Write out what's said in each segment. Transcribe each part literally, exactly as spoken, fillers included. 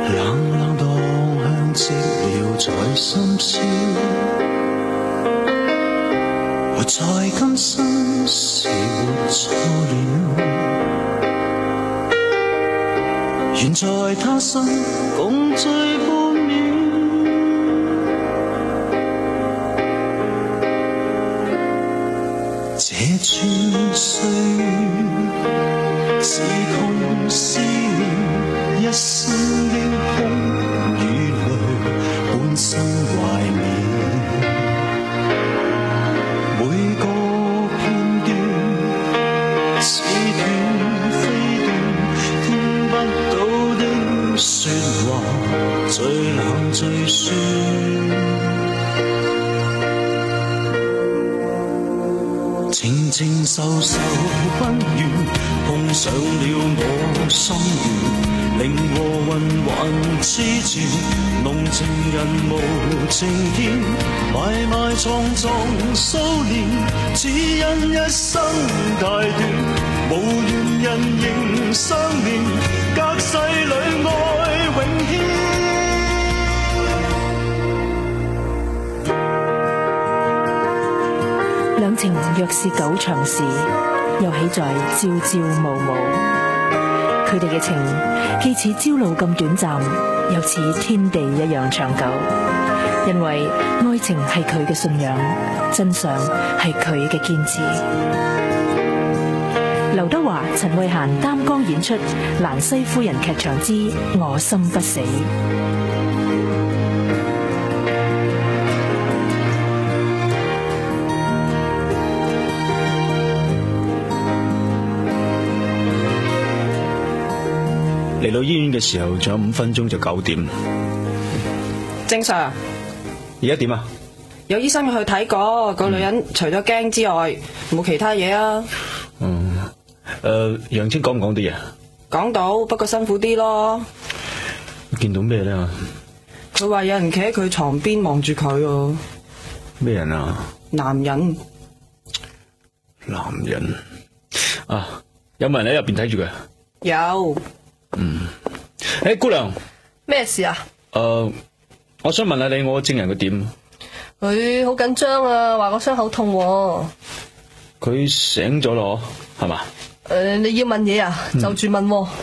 冷冷當香積了在深宵，活在今生是活錯了，願在他生共聚半秒。這串歲月是痛是妙，一生的哭與淚半生懷緬，每個片段似斷非斷，聽不到的說話最冷最酸。靜靜愁愁不願，碰上了我心願，令和雲還痴纏，濃情人無情見，埋埋藏藏數年，只因一生太短，無緣人仍相連，隔世裏愛永牽。 兩情若是久長時，又豈在朝朝暮暮。佢哋嘅情既似朝露咁短暫，又似天地一樣長久。因為愛情係佢嘅信仰，真相係佢嘅堅持。劉德華、陳慧嫻擔綱演出《蘭西夫人劇場之我心不死》。 嚟到醫院嘅時候，仲有五分鐘就九點。 正常。 而家點啊？ 有醫生要去睇過，個女人除咗驚之外，冇其他嘢啊。 嗯。誒、呃，楊青講唔講啲嘢？ 講到，不過辛苦啲咯。 見到咩咧？ 佢話有人企喺佢床邊望住佢啊。 咩人啊？ 男人。 男人。啊，有冇人喺入邊睇住佢？ 有。 嗯，誒、欸，姑娘， 咩事啊？ 誒、呃，我想問下你，我證人佢點？ 佢好緊張啊，話個傷口痛喎。 佢醒咗咯，係嘛？ 誒、呃，你要問嘢啊？嗯、就住問喎。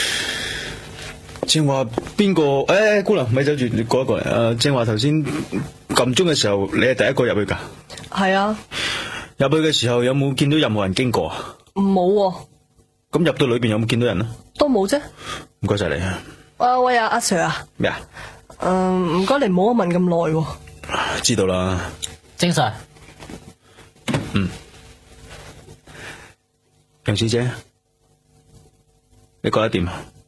正話邊個？誒、欸，姑娘，咪走住，你過一過嚟。誒、呃，正話頭先撳鐘嘅時候，你係第一個入去噶？ 係啊。 入去嘅時候有冇見到任何人經過啊？ 冇喎。 咁入到裏邊有冇見到人啊？ 都冇啫。 唔該晒你啊。 啊喂啊，阿 Sir 啊。 咩啊？ 誒，唔該你唔好問咁耐喎。 知道啦。 正常。 嗯。楊小姐，你覺得點啊？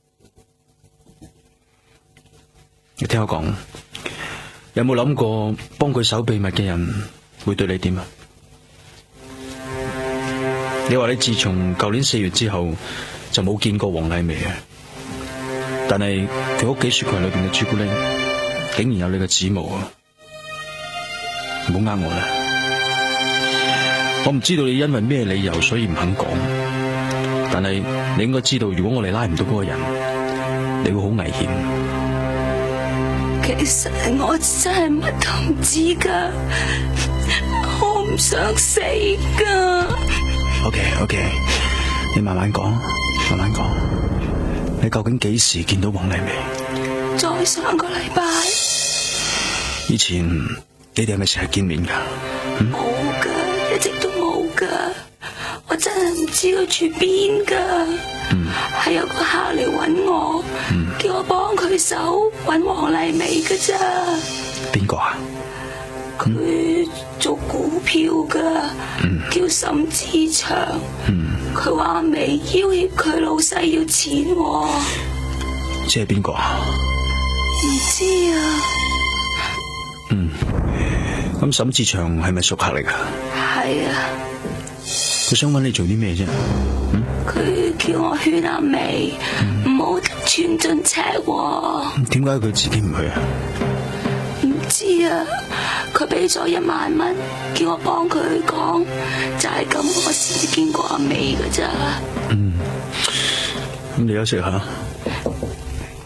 你聽我講，有冇諗過幫佢守秘密嘅人會對你點啊？你話你自從舊年四月之後就冇見過黃麗薇啊，但係佢屋企雪櫃裏邊嘅朱古力竟然有你嘅指模啊！唔好呃我啦，我唔知道你因為咩理由所以唔肯講，但係你應該知道，如果我哋拉唔到嗰個人，你會好危險。 其實我真係乜都唔知噶，我唔想死噶。 OK OK， 你慢慢講，慢慢講。你究竟幾時見到黃麗薇？ 再上個禮拜。 以前你哋係咪成日見面噶？ 冇噶，一直都冇噶。我真係唔知佢住邊噶。嗯，係有個客嚟搵我，嗯、叫我幫佢手搵黃麗薇噶咋。 邊個啊？ 佢做股票噶，嗯、叫沈志祥。佢話阿薇要挾佢老細要錢喎。 即係邊個啊？ 唔知啊。 嗯，咁沈志祥係咪熟客嚟噶？ 係啊。 佢想揾你做啲咩啫？ 佢、嗯、叫我勸阿薇唔好寸進尺喎。 點解佢自己唔去啊？ 唔知啊，佢俾咗一萬蚊，叫我幫佢講，就係、是、咁我先見過阿薇噶咋。 嗯，咁你休息下。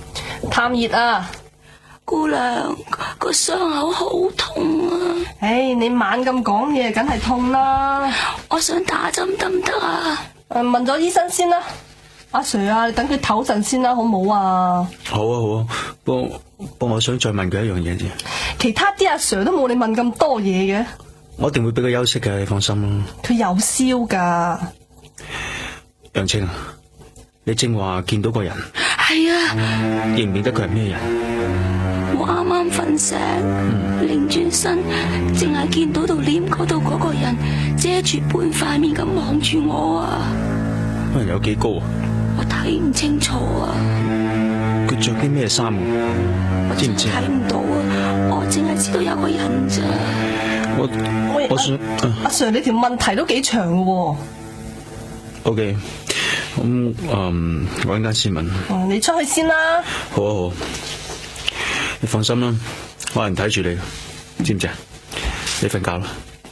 探熱啊！ 姑娘，個傷口好痛啊！ 唉，你猛咁講嘢，梗係痛啦。 我想打針得唔得啊？ 誒，問咗醫生先啦。阿 Sir 啊，你等佢唞陣先啦，好唔好啊？ 好啊好啊，不過不過我想再問佢一樣嘢啫。 其他啲阿 Sir 都冇你問咁多嘢嘅。 我一定會俾佢休息嘅，你放心啦。 佢有燒噶。 楊青啊，你正話見到個人。 係啊。 認唔認得佢係咩人？ 我啱啱瞓醒，擰轉身，淨係見到度簾嗰度嗰個人遮住半塊面咁望住我啊！ 嗰人有幾高啊？ 我睇唔清楚啊！ 佢着啲咩衫？知唔知？ 睇唔到啊！我淨係知道有個人咋。 我我，我想阿、啊啊、Sir， 你條問題都幾長嘅喎。 O K， 咁嗯，我陣間先問。 哦，你出去先啦。 好啊好。你放心啦，我有人睇住你，知唔知啊？你瞓覺啦。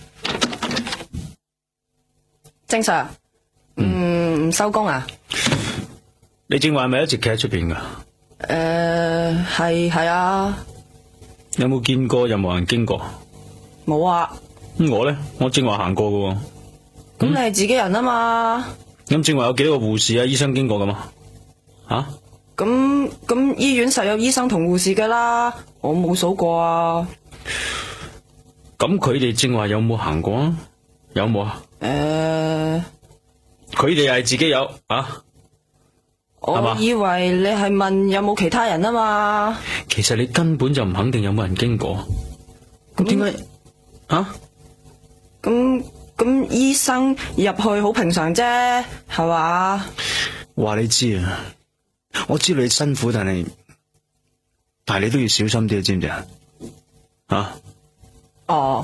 正常。嗯，唔收工啊？ 你正話係咪一直企喺出邊噶？ 誒，係係啊。 有冇見過任何人經過？ 冇啊。 咁我咧，我正話行過噶。 咁你係自己人啊嘛？ 咁正話有幾多個護士啊、醫生經過噶嘛？吓？ 咁咁醫院實有醫生同護士噶啦，我冇數過啊。 咁佢哋正話有冇行過啊？有冇啊？ 誒、呃， 佢哋係自己有啊？ 我以為你係問有冇其他人啊嘛。 其實你根本就唔肯定有冇人經過。咁點解？啊？ 咁咁醫生入去好平常啫，係嘛？ 話你知啊。我知道你辛苦，但係但係你都要小心啲，知唔知啊？啊？ 哦。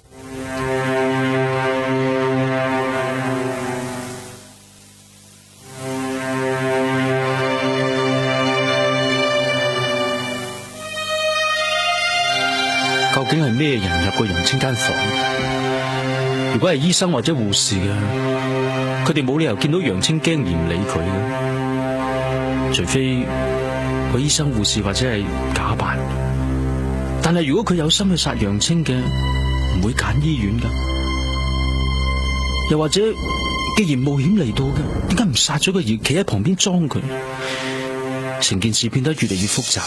究竟係咩人入過楊青間房？如果係醫生或者護士嘅，佢哋冇理由見到楊青驚而唔理佢嘅。除非個醫生護士或者係假扮，但係如果佢有心去殺楊青嘅，唔會揀醫院噶。又或者，既然冒險嚟到嘅，點解唔殺咗佢而企喺旁邊裝佢？成件事變得越嚟越複雜。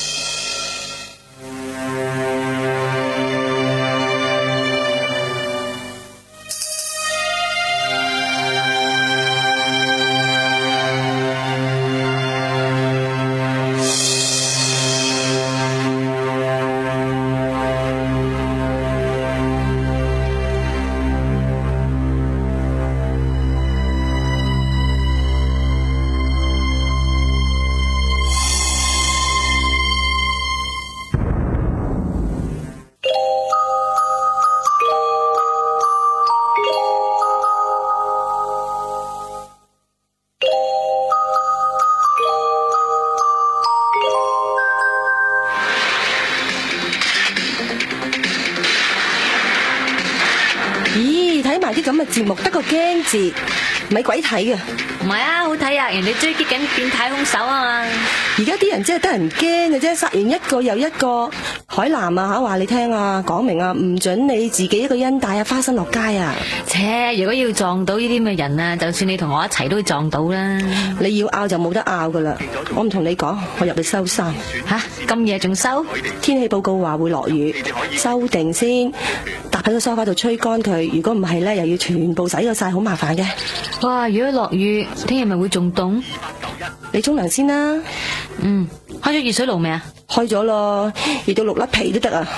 啲咁嘅節目得個驚字，咪鬼睇嘅。 唔係啊，好睇啊！人哋追擊緊變態兇手啊嘛。 而家啲人真係得人驚嘅啫，殺完一個又一個。海南啊吓，話你聽啊，講明啊，唔准你自己一個人帶啊花生落街啊。 切，如果要撞到呢啲咁嘅人啊，就算你同我一齊都會撞到啦。 你要拗就冇得拗噶啦，我唔同你講，我入去收衫。 吓，咁夜仲收？ 天氣報告話會落雨，收定先，搭喺個梳化度吹乾佢。如果唔係咧，又要全部洗咗晒，好麻煩嘅。 哇，如果落雨，聽日咪會仲凍？ 你沖涼先啦。 嗯，開咗熱水爐未啊？ 開咗咯，熱到六粒皮都得啊！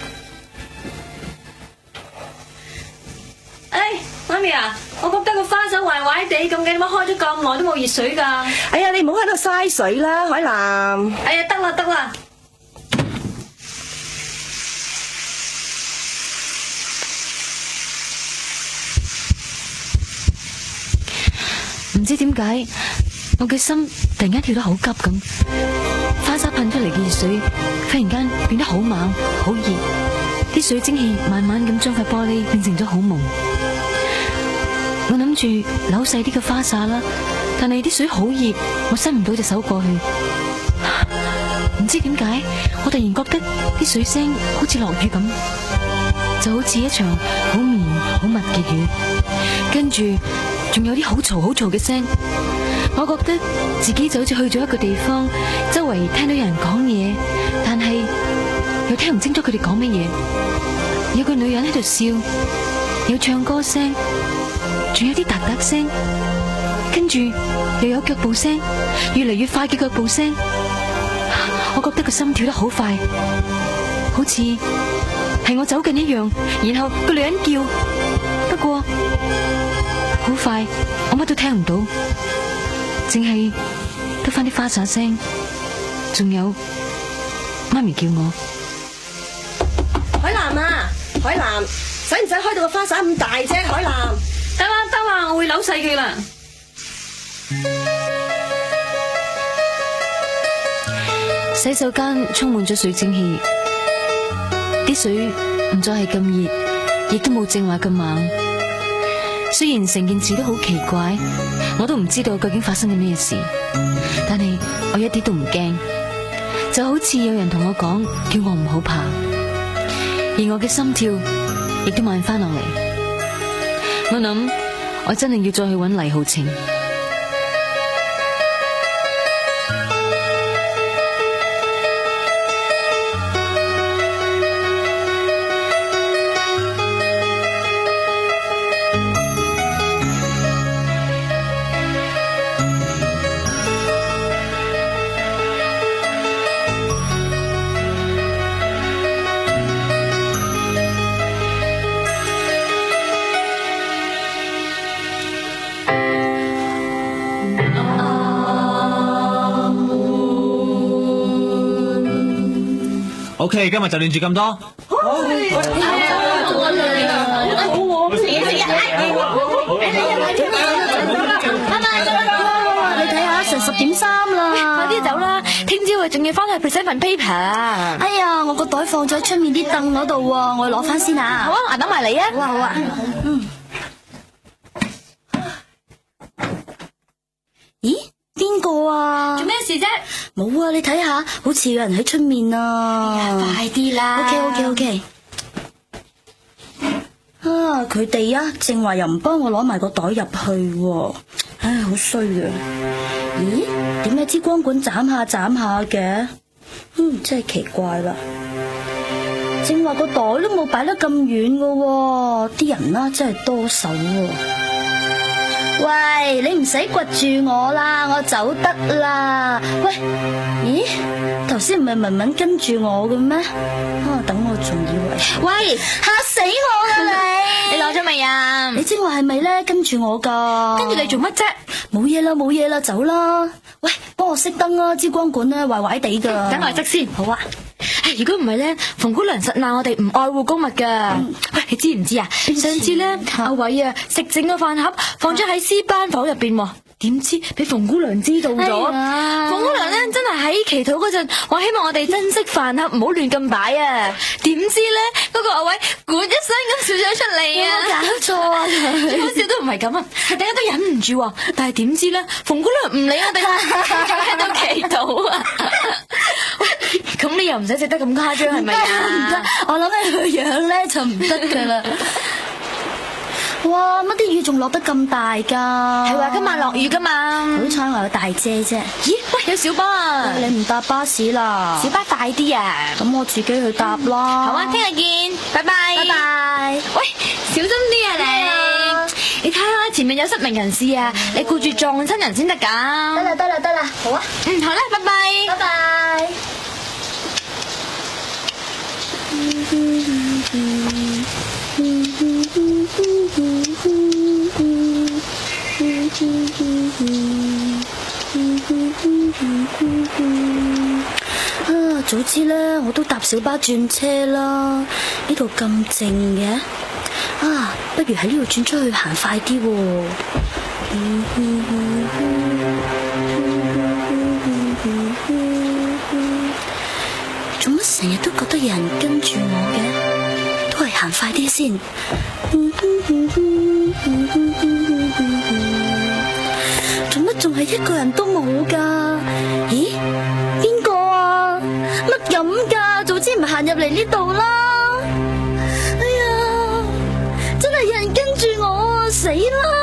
哎，媽咪啊，我覺得個花手壞壞地咁嘅，點解開咗咁耐都冇熱水噶？ 哎呀，你唔好喺度嘥水啦，海南。 哎呀，得啦得啦。唔知點解，我嘅心突然間跳得好急咁。花灑噴出嚟嘅熱水忽然間變得好猛好熱，啲水蒸氣慢慢咁將塊玻璃變成咗好蒙。我諗住扭細啲嘅花灑啦，但係啲水好熱，我伸唔到隻手過去。 知點解，我突然覺得啲水聲好似落雨咁，就好似一場好綿好密嘅雨。跟住仲有啲好嘈好嘈嘅聲，我覺得自己就好似去咗一個地方，周圍聽到有人講嘢，但係又聽唔清楚佢哋講乜嘢。有個女人喺度笑，有唱歌聲，仲有啲嗒嗒聲，跟住又有腳步聲，越嚟越快嘅腳步聲。我覺得個心跳得好快，好似係我走近一樣。然後個女人叫，不過好快我乜都聽唔到，淨係得返啲花灑聲，仲有媽咪叫我。 海南啊，海南，使唔使開到個花灑咁大啫？海南， 得啦得啦，我會扭細佢啦。洗手間充滿咗水蒸氣，啲水唔再係咁熱，亦都冇正話咁猛。雖然成件事都好奇怪，我都唔知道究竟發生咗咩事，但係我一啲都唔驚，就好似有人同我講，叫我唔好怕，而我嘅心跳亦都慢翻落嚟。我諗我真係要再去揾黎浩晴。 OK， 今日就練住咁多。好，係啊，好啊，好我死死啊！ 你睇下，成十點三啦， 快啲走啦！聽朝我仲要翻去 present 份 paper。 哎呀，我個袋放咗喺出面啲凳嗰度喎，我去攞翻先啊！ 好啊，我等埋你啊！ 好啊，好啊。嗯。咦？邊個啊？ 做咩事啫？ 冇啊，你睇下，好似有人喺出面啊！ 哎呀，快啲啦 ！OK OK OK。啊，佢哋啊，正話又唔幫我攞埋個袋入去喎，唉，好衰啊！咦？點解支光管斬下斬下嘅？嗯，真係奇怪啦。正話個袋都冇擺得咁遠噶喎，啲人啦真係多手喎。喂，你唔使掘住我啦，我走得啦。喂，咦？頭先唔係文文跟住我嘅咩？啊，等我仲以為，喂，嚇死我啦你！ 你攞咗未啊？ 你正話係咪咧跟住我噶？ 跟住你做乜啫？ 冇嘢啦，冇嘢啦，走啦。喂，幫我熄燈啊，支光管咧壞壞地噶。 等我熄先。 好啊。 如果唔係咧，馮姑娘實鬧我哋唔愛護公物噶。嗯、喂，你知唔知啊？上次咧，阿偉啊食整個飯盒放咗喺詩班房入邊，點知俾馮姑娘知道咗。馮、哎、姑娘咧真係喺祈禱嗰陣話希望我哋珍惜飯盒，唔好亂咁擺啊。點知咧，嗰、那個阿偉咕一聲咁笑咗出嚟啊！ 搞錯啊！ 最好笑都唔係咁啊，係大家都忍唔住。但係點知咧，馮姑娘唔理我哋喺度祈禱啊！咁你又唔使食得咁誇張係咪啊？唔得， 我諗起佢樣咧就唔得噶啦。哇，乜啲雨仲落得咁大噶？ 係話今晚落雨噶嘛？ 好彩我有大遮啫。 咦？喂，有小巴啊！ 你唔搭巴士啦？ 小巴快啲啊！ 咁我自己去搭啦。 好啊，聽日見，拜拜。 拜拜。 喂，小心啲啊你！你睇下前面有失明人士啊，你顧住撞親人先得噶。 得啦得啦得啦，好啊。 嗯，好啦，拜拜。 拜拜。啊，早知咧我都搭小巴轉車啦，呢度咁靜嘅，啊，不如喺呢度轉出去行快啲喎。做乜成日都覺得有人跟住我嘅？都係行快啲先。做乜仲係一個人都冇噶？咦，邊個啊？ 咪行入嚟呢度啦！哎呀，真係有人跟住我啊，死啦！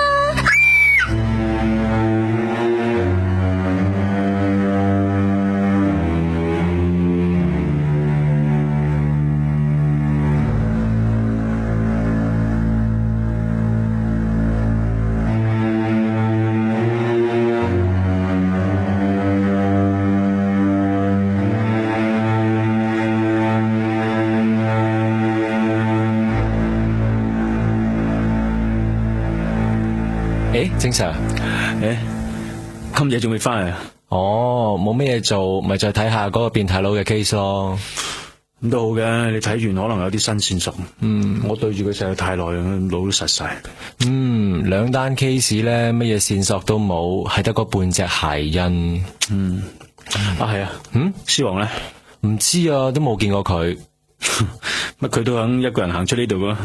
誒，正常。 誒，今夜仲未翻嚟啊？ 哦，冇咩嘢做，咪再睇下嗰個變態佬嘅 case 咯。 咁都好嘅，你睇完可能有啲新線索。嗯，我對住佢實在太耐啦，腦都實晒。 嗯，兩單 case 咧，乜嘢線索都冇，係得嗰半隻鞋印。 嗯，啊係啊，嗯，獅王咧？ 唔知啊，都冇見過佢。 乜佢都肯一個人行出呢度噶？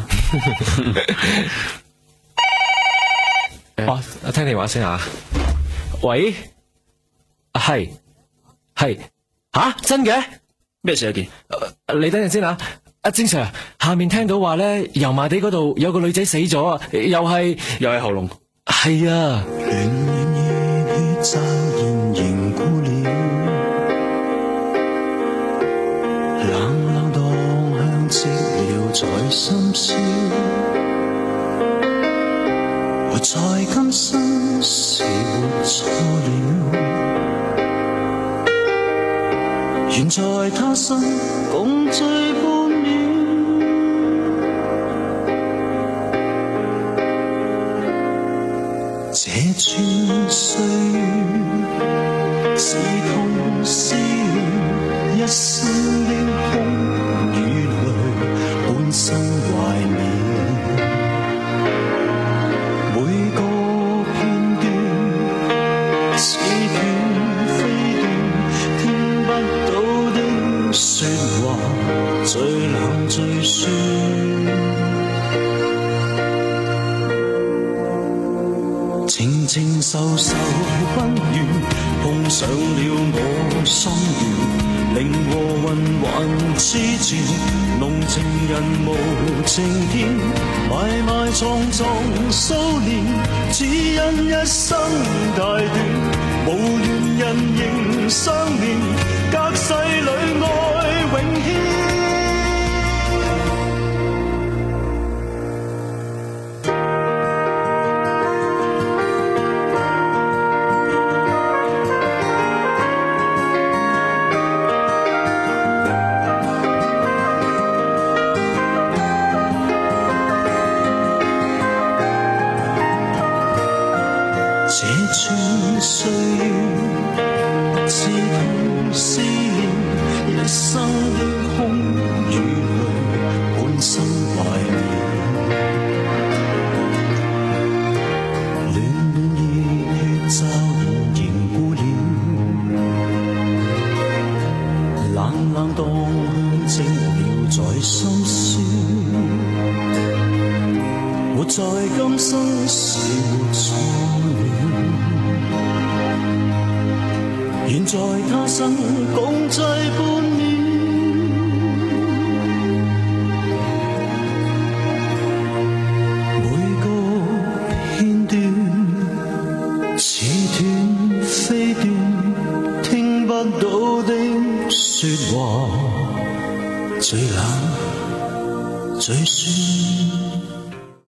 哦，聽電話先啊！喂，係係吓真嘅？ 咩事啊？件、 呃、你等陣先啊！阿正 Sir，下面聽到話咧，油麻地嗰度有個女仔死咗啊，又係又係喉嚨。 係啊。 暖暖熱血驟然凝固了，冷冷蕩向寂寥在深宵。活在今生是活錯了，願在他生共聚半秒。這串歲月是痛是怨，一生的空與淚半生懷緬。最冷最酸，靜靜愁愁不怨，碰上了我心願，令和魂還痴纏，濃情人無情天，埋埋藏藏數年，只因一生太短，無緣人仍相連，隔世裏愛永牽。這串歲月是痛是怨，一生的空與淚，半生懷念。暖暖熱血驟然凝固了，冷冷蕩向寂寥在深宵。活在今生是活錯了，願在他生共聚半秒。每個片段似斷非斷，聽不到的說話，最冷最酸。